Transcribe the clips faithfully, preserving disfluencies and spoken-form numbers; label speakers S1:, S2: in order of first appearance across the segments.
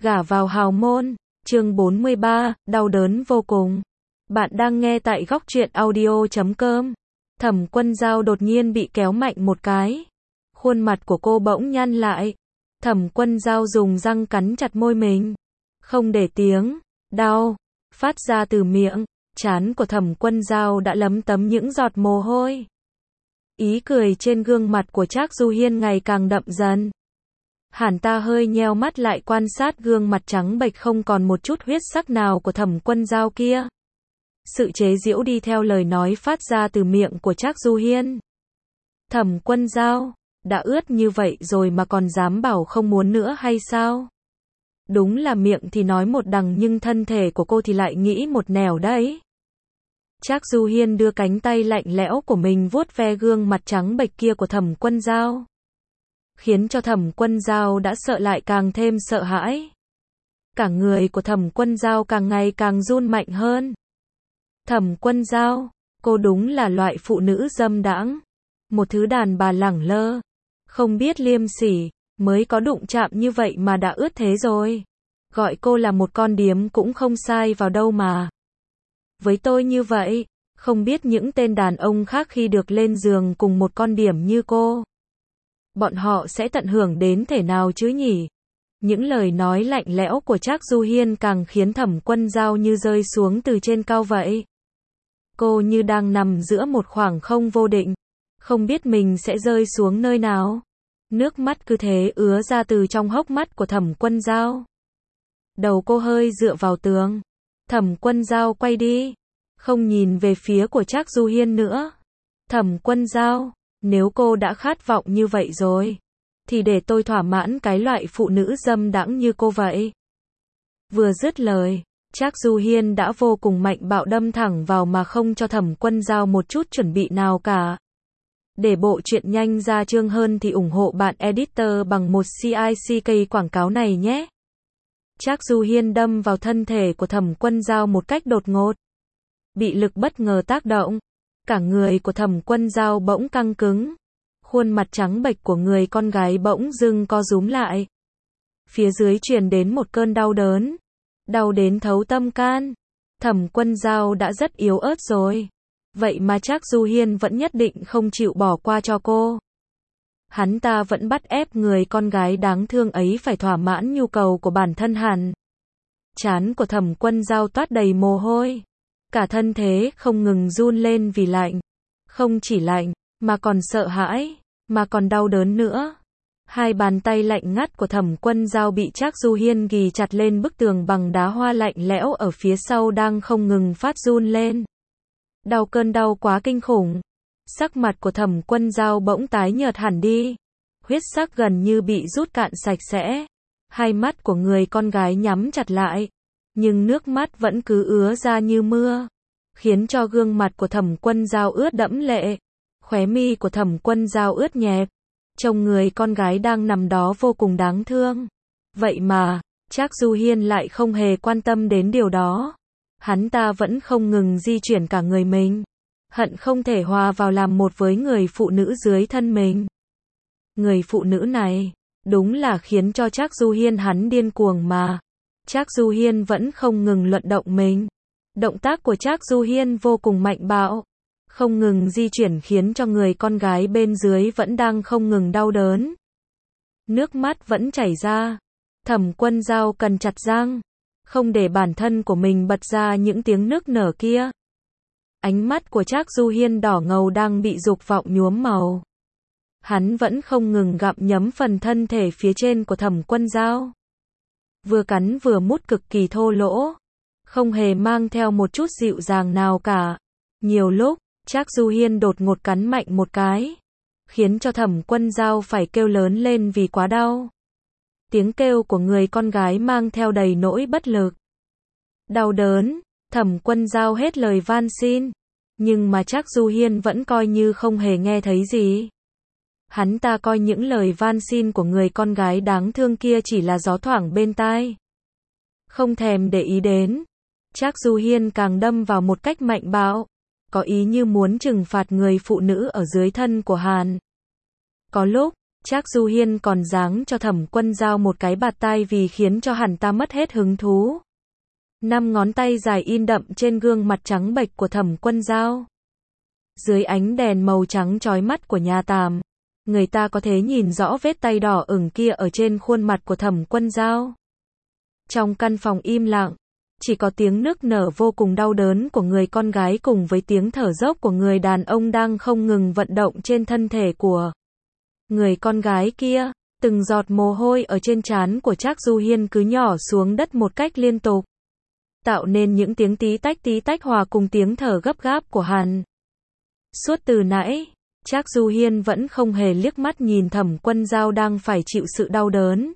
S1: Gả vào hào môn, chương bốn mươi ba, đau đớn vô cùng. Bạn đang nghe tại góc truyện audio chấm com. Thẩm Quân Dao đột nhiên bị kéo mạnh một cái. Khuôn mặt của cô bỗng nhăn lại. Thẩm Quân Dao dùng răng cắn chặt môi mình. Không để tiếng đau phát ra từ miệng. Trán của Thẩm Quân Dao đã lấm tấm những giọt mồ hôi. Ý cười trên gương mặt của Trác Du Hiên ngày càng đậm dần. Hắn ta hơi nheo mắt lại quan sát gương mặt trắng bệch không còn một chút huyết sắc nào của Thẩm Quân Dao kia. Sự chế giễu đi theo lời nói phát ra từ miệng của Trác Du Hiên. Thẩm Quân Dao, đã ướt như vậy rồi mà còn dám bảo không muốn nữa hay sao? Đúng là miệng thì nói một đằng nhưng thân thể của cô thì lại nghĩ một nẻo đấy. Trác Du Hiên đưa cánh tay lạnh lẽo của mình vuốt ve gương mặt trắng bệch kia của Thẩm Quân Dao. Khiến cho Thẩm Quân Dao đã sợ lại càng thêm sợ hãi. Cả người của Thẩm Quân Dao càng ngày càng run mạnh hơn. Thẩm Quân Dao, cô đúng là loại phụ nữ dâm đãng. Một thứ đàn bà lẳng lơ, không biết liêm sỉ, mới có đụng chạm như vậy mà đã ướt thế rồi. Gọi cô là một con điếm cũng không sai vào đâu mà. Với tôi như vậy, không biết những tên đàn ông khác khi được lên giường cùng một con điểm như cô, bọn họ sẽ tận hưởng đến thể nào chứ nhỉ? Những lời nói lạnh lẽo của Trác Du Hiên càng khiến Thẩm Quân Dao như rơi xuống từ trên cao vậy. Cô như đang nằm giữa một khoảng không vô định, không biết mình sẽ rơi xuống nơi nào. Nước mắt cứ thế ứa ra từ trong hốc mắt của Thẩm Quân Dao. Đầu cô hơi dựa vào tường. Thẩm Quân Dao quay đi, không nhìn về phía của Trác Du Hiên nữa. Thẩm Quân Dao, nếu cô đã khát vọng như vậy rồi, thì để tôi thỏa mãn cái loại phụ nữ dâm đãng như cô vậy. Vừa dứt lời, Trác Du Hiên đã vô cùng mạnh bạo đâm thẳng vào mà không cho Thẩm Quân Dao một chút chuẩn bị nào cả. Để bộ truyện nhanh ra chương hơn thì ủng hộ bạn editor bằng một like quảng cáo này nhé. Trác Du Hiên đâm vào thân thể của Thẩm Quân Dao một cách đột ngột. Bị lực bất ngờ tác động, cả người của Thẩm Quân Dao bỗng căng cứng. Khuôn mặt trắng bệch của người con gái bỗng dưng co rúm lại. Phía dưới truyền đến một cơn đau đớn. Đau đến thấu tâm can. Thẩm Quân Dao đã rất yếu ớt rồi. Vậy mà Trác Du Hiên vẫn nhất định không chịu bỏ qua cho cô. Hắn ta vẫn bắt ép người con gái đáng thương ấy phải thỏa mãn nhu cầu của bản thân hắn. Trán của Thẩm Quân Dao toát đầy mồ hôi. Cả thân thế không ngừng run lên vì lạnh. Không chỉ lạnh, mà còn sợ hãi, mà còn đau đớn nữa. Hai bàn tay lạnh ngắt của Thẩm Quân Dao bị Trác Du Hiên ghì chặt lên bức tường bằng đá hoa lạnh lẽo ở phía sau đang không ngừng phát run lên. Đau cơn đau quá kinh khủng. Sắc mặt của Thẩm Quân Dao bỗng tái nhợt hẳn đi. Huyết sắc gần như bị rút cạn sạch sẽ. Hai mắt của người con gái nhắm chặt lại. Nhưng nước mắt vẫn cứ ứa ra như mưa. Khiến cho gương mặt của Thẩm Quân Dao ướt đẫm lệ. Khóe mi của Thẩm Quân Dao ướt nhẹp. Trông người con gái đang nằm đó vô cùng đáng thương. Vậy mà, Trác Du Hiên lại không hề quan tâm đến điều đó. Hắn ta vẫn không ngừng di chuyển cả người mình. Hận không thể hòa vào làm một với người phụ nữ dưới thân mình. Người phụ nữ này, đúng là khiến cho Trác Du Hiên hắn điên cuồng mà. Trác Du Hiên vẫn không ngừng luận động mình. Động tác của Trác Du Hiên vô cùng mạnh bạo. Không ngừng di chuyển khiến cho người con gái bên dưới vẫn đang không ngừng đau đớn. Nước mắt vẫn chảy ra. Thẩm Quân Dao cần chặt răng. Không để bản thân của mình bật ra những tiếng nức nở kia. Ánh mắt của Trác Du Hiên đỏ ngầu đang bị dục vọng nhuốm màu. Hắn vẫn không ngừng gặm nhấm phần thân thể phía trên của Thẩm Quân Dao. Vừa cắn vừa mút cực kỳ thô lỗ. Không hề mang theo một chút dịu dàng nào cả. Nhiều lúc, Trác Du Hiên đột ngột cắn mạnh một cái. Khiến cho Thẩm Quân Dao phải kêu lớn lên vì quá đau. Tiếng kêu của người con gái mang theo đầy nỗi bất lực. Đau đớn, Thẩm Quân Dao hết lời van xin. Nhưng mà Trác Du Hiên vẫn coi như không hề nghe thấy gì. Hắn ta coi những lời van xin của người con gái đáng thương kia chỉ là gió thoảng bên tai. Không thèm để ý đến. Trác Du Hiên càng đâm vào một cách mạnh bạo. Có ý như muốn trừng phạt người phụ nữ ở dưới thân của hắn. Có lúc, Trác Du Hiên còn giáng cho Thẩm Quân Dao một cái bạt tai vì khiến cho hắn ta mất hết hứng thú. Năm ngón tay dài in đậm trên gương mặt trắng bệch của Thẩm Quân Dao. Dưới ánh đèn màu trắng chói mắt của nhà tàm, người ta có thể nhìn rõ vết tay đỏ ửng kia ở trên khuôn mặt của Thẩm Quân Dao. Trong căn phòng im lặng, chỉ có tiếng nức nở vô cùng đau đớn của người con gái cùng với tiếng thở dốc của người đàn ông đang không ngừng vận động trên thân thể của người con gái kia. Từng giọt mồ hôi ở trên trán của Trác Du Hiên cứ nhỏ xuống đất một cách liên tục, tạo nên những tiếng tí tách tí tách hòa cùng tiếng thở gấp gáp của hắn. Suốt từ nãy, Trác Du Hiên vẫn không hề liếc mắt nhìn Thẩm Quân Dao đang phải chịu sự đau đớn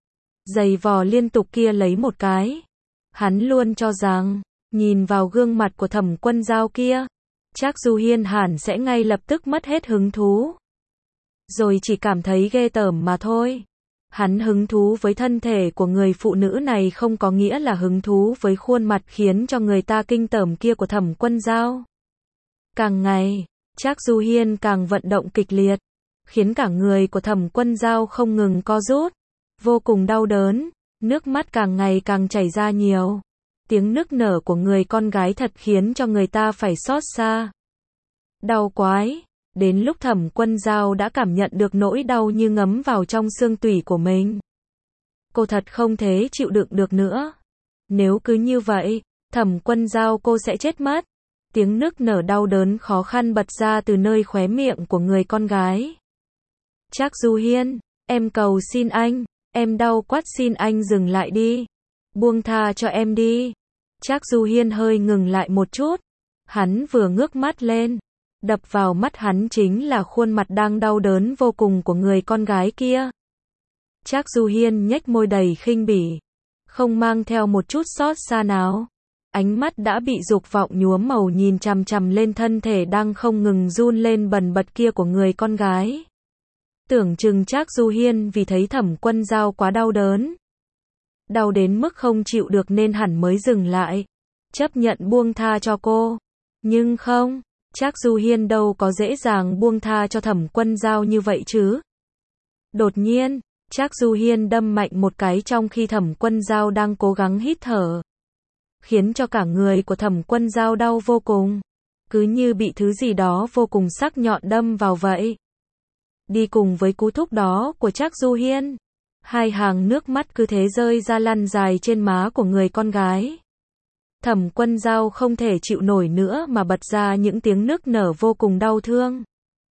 S1: giày vò liên tục kia lấy một cái. Hắn luôn cho rằng, nhìn vào gương mặt của Thẩm Quân Dao kia, Trác Du Hiên hẳn sẽ ngay lập tức mất hết hứng thú, rồi chỉ cảm thấy ghê tởm mà thôi. Hắn hứng thú với thân thể của người phụ nữ này không có nghĩa là hứng thú với khuôn mặt khiến cho người ta kinh tởm kia của Thẩm Quân Dao. Càng ngày, Trác Du Hiên càng vận động kịch liệt, khiến cả người của Thẩm Quân Dao không ngừng co rút, vô cùng đau đớn, nước mắt càng ngày càng chảy ra nhiều. Tiếng nức nở của người con gái thật khiến cho người ta phải xót xa. Đau quái, đến lúc Thẩm Quân Dao đã cảm nhận được nỗi đau như ngấm vào trong xương tủy của mình. Cô thật không thể chịu đựng được nữa. Nếu cứ như vậy, Thẩm Quân Dao cô sẽ chết mất. Tiếng nức nở đau đớn khó khăn bật ra từ nơi khóe miệng của người con gái. Trác Du Hiên, em cầu xin anh, em đau quá xin anh dừng lại đi. Buông tha cho em đi. Trác Du Hiên hơi ngừng lại một chút. Hắn vừa ngước mắt lên, đập vào mắt hắn chính là khuôn mặt đang đau đớn vô cùng của người con gái kia. Trác Du Hiên nhếch môi đầy khinh bỉ, không mang theo một chút xót xa nào. Ánh mắt đã bị dục vọng nhuốm màu nhìn chằm chằm lên thân thể đang không ngừng run lên bần bật kia của người con gái. Tưởng chừng Trác Du Hiên vì thấy Thẩm Quân Dao quá đau đớn, đau đến mức không chịu được nên hẳn mới dừng lại, chấp nhận buông tha cho cô. Nhưng không, Trác Du Hiên đâu có dễ dàng buông tha cho Thẩm Quân Dao như vậy chứ. Đột nhiên, Trác Du Hiên đâm mạnh một cái trong khi Thẩm Quân Dao đang cố gắng hít thở, khiến cho cả người của Thẩm Quân Dao đau vô cùng, cứ như bị thứ gì đó vô cùng sắc nhọn đâm vào vậy. Đi cùng với cú thúc đó của Trác Du Hiên, hai hàng nước mắt cứ thế rơi ra lăn dài trên má của người con gái. Thẩm Quân Dao không thể chịu nổi nữa mà bật ra những tiếng nức nở vô cùng đau thương.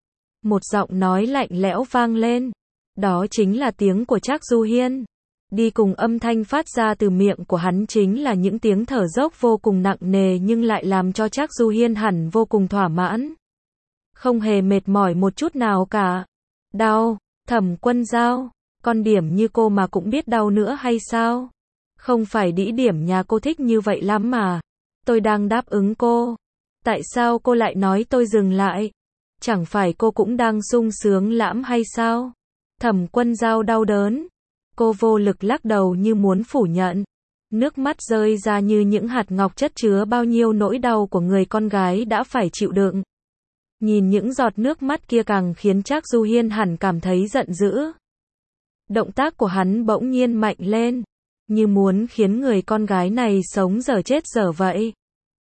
S1: Một giọng nói lạnh lẽo vang lên, đó chính là tiếng của Trác Du Hiên. Đi cùng âm thanh phát ra từ miệng của hắn chính là những tiếng thở dốc vô cùng nặng nề nhưng lại làm cho Trác Du Hiên hẳn vô cùng thỏa mãn. Không hề mệt mỏi một chút nào cả. Đau, Thẩm Quân Dao, con điểm như cô mà cũng biết đau nữa hay sao? Không phải đĩ điểm nhà cô thích như vậy lắm mà. Tôi đang đáp ứng cô. Tại sao cô lại nói tôi dừng lại? Chẳng phải cô cũng đang sung sướng lắm hay sao? Thẩm Quân Dao đau đớn. Cô vô lực lắc đầu như muốn phủ nhận. Nước mắt rơi ra như những hạt ngọc chất chứa bao nhiêu nỗi đau của người con gái đã phải chịu đựng. Nhìn những giọt nước mắt kia càng khiến Trác Du Hiên hẳn cảm thấy giận dữ. Động tác của hắn bỗng nhiên mạnh lên, như muốn khiến người con gái này sống dở chết dở vậy.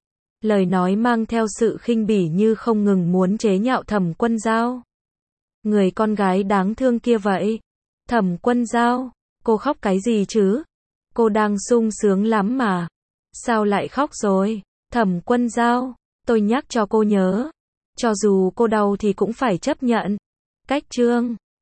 S1: Lời nói mang theo sự khinh bỉ như không ngừng muốn chế nhạo Thẩm Quân Dao. Người con gái đáng thương kia vậy. Thẩm Quân Dao, cô khóc cái gì chứ? Cô đang sung sướng lắm mà. Sao lại khóc rồi? Thẩm Quân Dao, tôi nhắc cho cô nhớ. Cho dù cô đau thì cũng phải chấp nhận. Cách chương